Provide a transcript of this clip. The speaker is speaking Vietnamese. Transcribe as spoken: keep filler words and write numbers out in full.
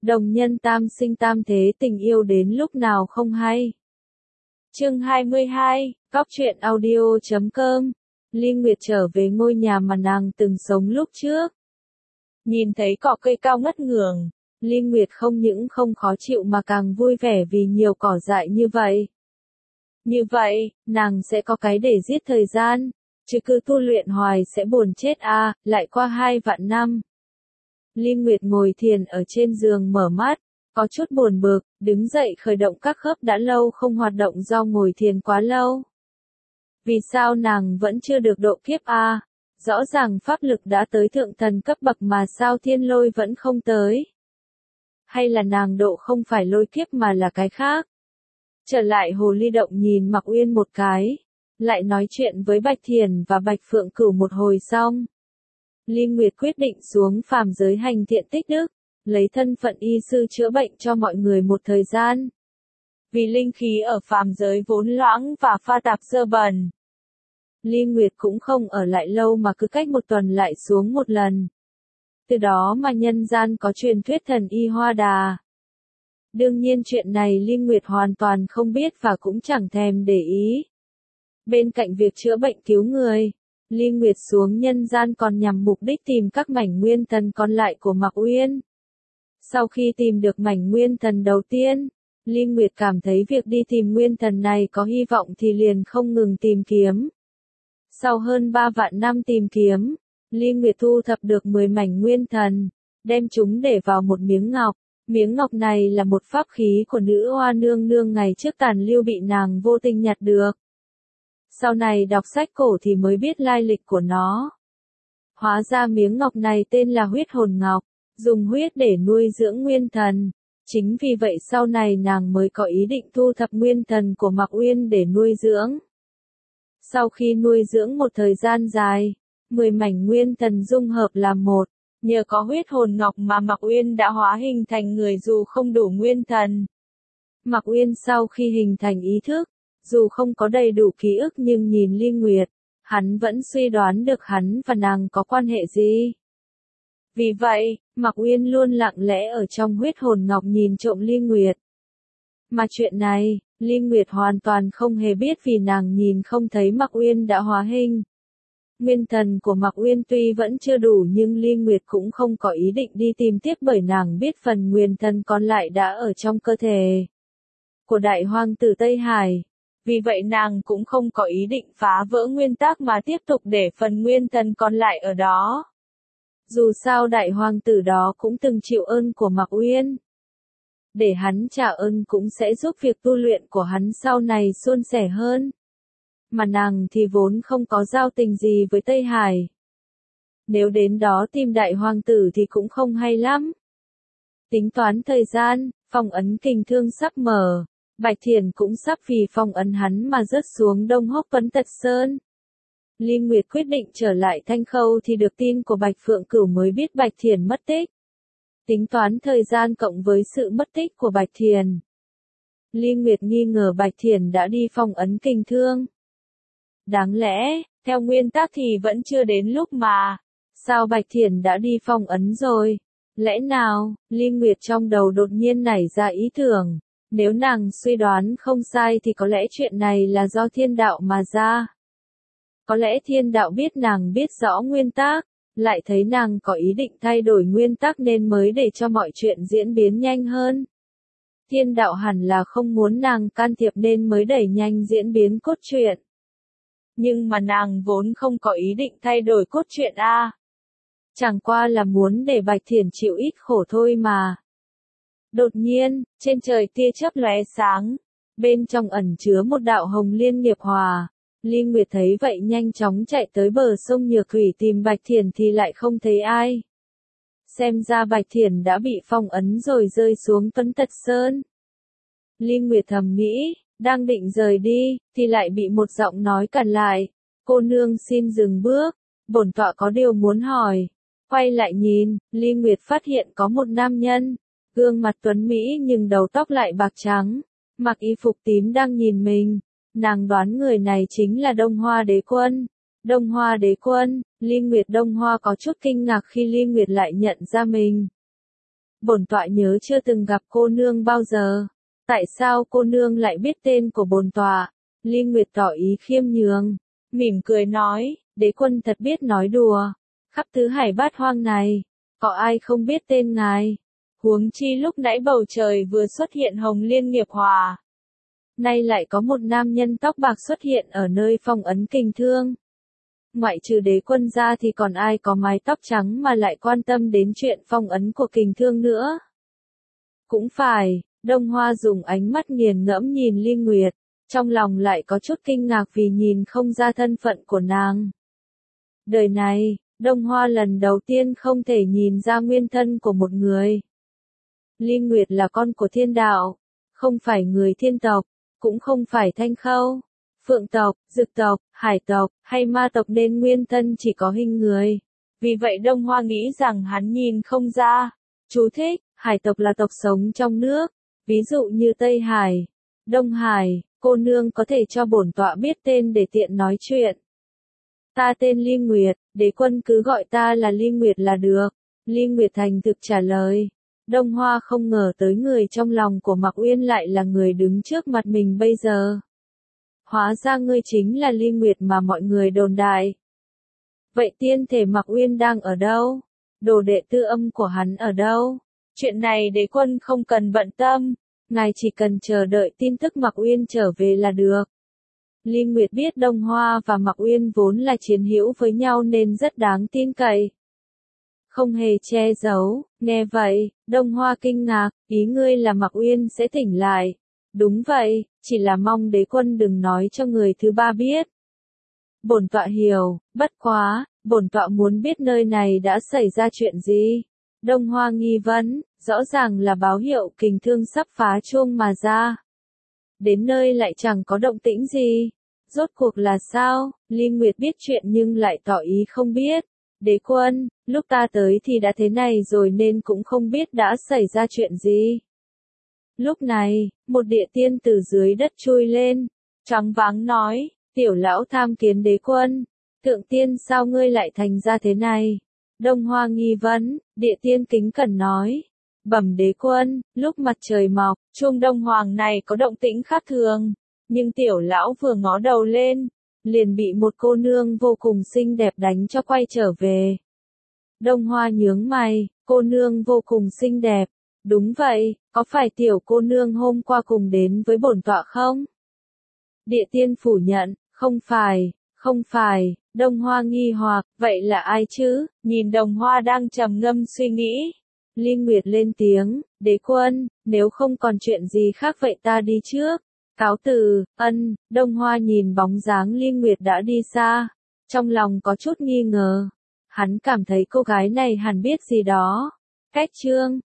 Đồng nhân tam sinh tam thế, tình yêu đến lúc nào không hay. Chương hai mươi hai, Cóc truyện audio chấm com. Ly Nguyệt trở về ngôi nhà mà nàng từng sống lúc trước. Nhìn thấy cỏ cây cao ngất ngường, Ly Nguyệt không những không khó chịu mà càng vui vẻ vì nhiều cỏ dại như vậy. Như vậy, nàng sẽ có cái để giết thời gian, chứ cứ tu luyện hoài sẽ buồn chết à, lại qua hai vạn năm. Ly Nguyệt ngồi thiền ở trên giường mở mắt, có chút buồn bực, đứng dậy khởi động các khớp đã lâu không hoạt động do ngồi thiền quá lâu. Vì sao nàng vẫn chưa được độ kiếp a? Rõ ràng pháp lực đã tới thượng thần cấp bậc mà sao thiên lôi vẫn không tới? Hay là nàng độ không phải lôi kiếp mà là cái khác? Trở lại hồ ly động nhìn Mạc Uyên một cái, lại nói chuyện với Bạch Thiền và Bạch Phượng Cửu một hồi xong. Ly Nguyệt quyết định xuống phàm giới hành thiện tích đức, lấy thân phận y sư chữa bệnh cho mọi người một thời gian. Vì linh khí ở phàm giới vốn loãng và pha tạp dơ bẩn, Ly Nguyệt cũng không ở lại lâu mà cứ cách một tuần lại xuống một lần. Từ đó mà nhân gian có truyền thuyết thần y Hoa Đà. Đương nhiên chuyện này Ly Nguyệt hoàn toàn không biết và cũng chẳng thèm để ý. Bên cạnh việc chữa bệnh cứu người, Ly Nguyệt xuống nhân gian còn nhằm mục đích tìm các mảnh nguyên thần còn lại của Mạc Uyên. Sau khi tìm được mảnh nguyên thần đầu tiên, Ly Nguyệt cảm thấy việc đi tìm nguyên thần này có hy vọng thì liền không ngừng tìm kiếm. Sau hơn ba vạn năm tìm kiếm, Ly Nguyệt thu thập được mười mảnh nguyên thần, đem chúng để vào một miếng ngọc. Miếng ngọc này là một pháp khí của nữ hoa nương nương ngày trước tàn lưu bị nàng vô tình nhặt được. Sau này đọc sách cổ thì mới biết lai lịch của nó. Hóa ra miếng ngọc này tên là huyết hồn ngọc, dùng huyết để nuôi dưỡng nguyên thần. Chính vì vậy sau này nàng mới có ý định thu thập nguyên thần của Mạc Uyên để nuôi dưỡng. Sau khi nuôi dưỡng một thời gian dài, mười mảnh nguyên thần dung hợp làm một. Nhờ có huyết hồn ngọc mà Mạc Uyên đã hóa hình thành người dù không đủ nguyên thần. Mạc Uyên sau khi hình thành ý thức, dù không có đầy đủ ký ức nhưng nhìn Ly Nguyệt, hắn vẫn suy đoán được hắn và nàng có quan hệ gì. Vì vậy, Mạc Uyên luôn lặng lẽ ở trong huyết hồn ngọc nhìn trộm Ly Nguyệt. Mà chuyện này, Ly Nguyệt hoàn toàn không hề biết vì nàng nhìn không thấy Mạc Uyên đã hóa hình. Nguyên thần của Mạc Uyên tuy vẫn chưa đủ nhưng Ly Nguyệt cũng không có ý định đi tìm tiếp bởi nàng biết phần nguyên thần còn lại đã ở trong cơ thể của đại hoàng tử Tây Hải. Vì vậy nàng cũng không có ý định phá vỡ nguyên tắc mà tiếp tục để phần nguyên thần còn lại ở đó. Dù sao đại hoàng tử đó cũng từng chịu ơn của Mạc Uyên. Để hắn trả ơn cũng sẽ giúp việc tu luyện của hắn sau này suôn sẻ hơn. Mà nàng thì vốn không có giao tình gì với Tây Hải. Nếu đến đó tìm đại hoàng tử thì cũng không hay lắm. Tính toán thời gian, phong ấn kình thương sắp mở. Bạch Thiền cũng sắp vì phong ấn hắn mà rớt xuống Đông Hốc Vấn Tật Sơn. Ly Nguyệt quyết định trở lại Thanh Khâu thì được tin của Bạch Phượng Cửu mới biết Bạch Thiền mất tích. Tính toán thời gian cộng với sự mất tích của Bạch Thiền, Ly Nguyệt nghi ngờ Bạch Thiền đã đi phong ấn kình thương. Đáng lẽ, theo nguyên tắc thì vẫn chưa đến lúc mà. Sao Bạch Thiền đã đi phong ấn rồi? Lẽ nào, Ly Nguyệt trong đầu đột nhiên nảy ra ý tưởng. Nếu nàng suy đoán không sai thì có lẽ chuyện này là do thiên đạo mà ra. Có lẽ thiên đạo biết nàng biết rõ nguyên tắc, lại thấy nàng có ý định thay đổi nguyên tắc nên mới để cho mọi chuyện diễn biến nhanh hơn. Thiên đạo hẳn là không muốn nàng can thiệp nên mới đẩy nhanh diễn biến cốt truyện. Nhưng mà nàng vốn không có ý định thay đổi cốt truyện a. Chẳng qua là muốn để Bạch Thiền chịu ít khổ thôi mà. Đột nhiên, trên trời tia chớp lóe sáng, bên trong ẩn chứa một đạo hồng liên nghiệp hòa. Ly Nguyệt thấy vậy nhanh chóng chạy tới bờ sông Nhược Thủy tìm Bạch Thiền thì lại không thấy ai. Xem ra Bạch Thiền đã bị phong ấn rồi rơi xuống Vấn Tật Sơn. Ly Nguyệt thầm nghĩ, đang định rời đi, thì lại bị một giọng nói cản lại. Cô nương xin dừng bước, bổn tọa có điều muốn hỏi. Quay lại nhìn, Ly Nguyệt phát hiện có một nam nhân. Gương mặt tuấn mỹ nhưng đầu tóc lại bạc trắng, mặc y phục tím đang nhìn mình. Nàng đoán người này chính là Đông Hoa Đế Quân. Đông Hoa Đế Quân, Ly Nguyệt Đông Hoa có chút kinh ngạc khi Ly Nguyệt lại nhận ra mình. Bổn tọa nhớ chưa từng gặp cô nương bao giờ. Tại sao cô nương lại biết tên của bổn tọa? Ly Nguyệt tỏ ý khiêm nhường, mỉm cười nói, đế quân thật biết nói đùa. Khắp tứ hải bát hoang này, có ai không biết tên ngài? Huống chi lúc nãy bầu trời vừa xuất hiện Hồng Liên nghiệp hòa. Nay lại có một nam nhân tóc bạc xuất hiện ở nơi phong ấn kình thương. Ngoại trừ đế quân ra thì còn ai có mái tóc trắng mà lại quan tâm đến chuyện phong ấn của kình thương nữa? Cũng phải, Đông Hoa dùng ánh mắt nghiền ngẫm nhìn Ly Nguyệt, trong lòng lại có chút kinh ngạc vì nhìn không ra thân phận của nàng. Đời này, Đông Hoa lần đầu tiên không thể nhìn ra nguyên thân của một người. Ly Nguyệt là con của thiên đạo, không phải người thiên tộc, cũng không phải thanh khâu, phượng tộc, dực tộc, hải tộc, hay ma tộc nên nguyên thân chỉ có hình người. Vì vậy Đông Hoa nghĩ rằng hắn nhìn không ra. Chú thích, hải tộc là tộc sống trong nước, ví dụ như Tây Hải, Đông Hải, cô nương có thể cho bổn tọa biết tên để tiện nói chuyện. Ta tên Ly Nguyệt, đế quân cứ gọi ta là Ly Nguyệt là được. Ly Nguyệt thành thực trả lời. Đông Hoa không ngờ tới người trong lòng của Mạc Uyên lại là người đứng trước mặt mình bây giờ. Hóa ra ngươi chính là Ly Nguyệt mà mọi người đồn đại. Vậy tiên thể Mạc Uyên đang ở đâu? Đồ đệ tư âm của hắn ở đâu? Chuyện này đế quân không cần bận tâm, ngài chỉ cần chờ đợi tin tức Mạc Uyên trở về là được. Ly Nguyệt biết Đông Hoa và Mạc Uyên vốn là chiến hữu với nhau nên rất đáng tin cậy. Không hề che giấu, nghe vậy, Đông Hoa kinh ngạc, ý ngươi là Mạc Uyên sẽ tỉnh lại. Đúng vậy, chỉ là mong đế quân đừng nói cho người thứ ba biết. Bổn tọa hiểu, bất quá, bổn tọa muốn biết nơi này đã xảy ra chuyện gì. Đông Hoa nghi vấn, rõ ràng là báo hiệu kình thương sắp phá chuông mà ra. Đến nơi lại chẳng có động tĩnh gì. Rốt cuộc là sao? Ly Nguyệt biết chuyện nhưng lại tỏ ý không biết. Đế quân, lúc ta tới thì đã thế này rồi nên cũng không biết đã xảy ra chuyện gì. Lúc này, một địa tiên từ dưới đất chui lên, choáng váng nói, tiểu lão tham kiến đế quân, thượng tiên sao ngươi lại thành ra thế này? Đông Hoa nghi vấn, địa tiên kính cẩn nói, bẩm đế quân, lúc mặt trời mọc, chuông Đông Hoàng này có động tĩnh khác thường, nhưng tiểu lão vừa ngó đầu lên, liền bị một cô nương vô cùng xinh đẹp đánh cho quay trở về. Đông Hoa nhướng mày, cô nương vô cùng xinh đẹp. Đúng vậy, có phải tiểu cô nương hôm qua cùng đến với bổn tọa không? Địa tiên phủ nhận, không phải, không phải. Đông Hoa nghi hoặc, vậy là ai chứ? Nhìn Đông Hoa đang trầm ngâm suy nghĩ. Ly Nguyệt lên tiếng, đế quân, nếu không còn chuyện gì khác vậy ta đi trước. Cáo từ, ân. Đông Hoa nhìn bóng dáng Ly Nguyệt đã đi xa, trong lòng có chút nghi ngờ. Hắn cảm thấy cô gái này hẳn biết gì đó. Cách chương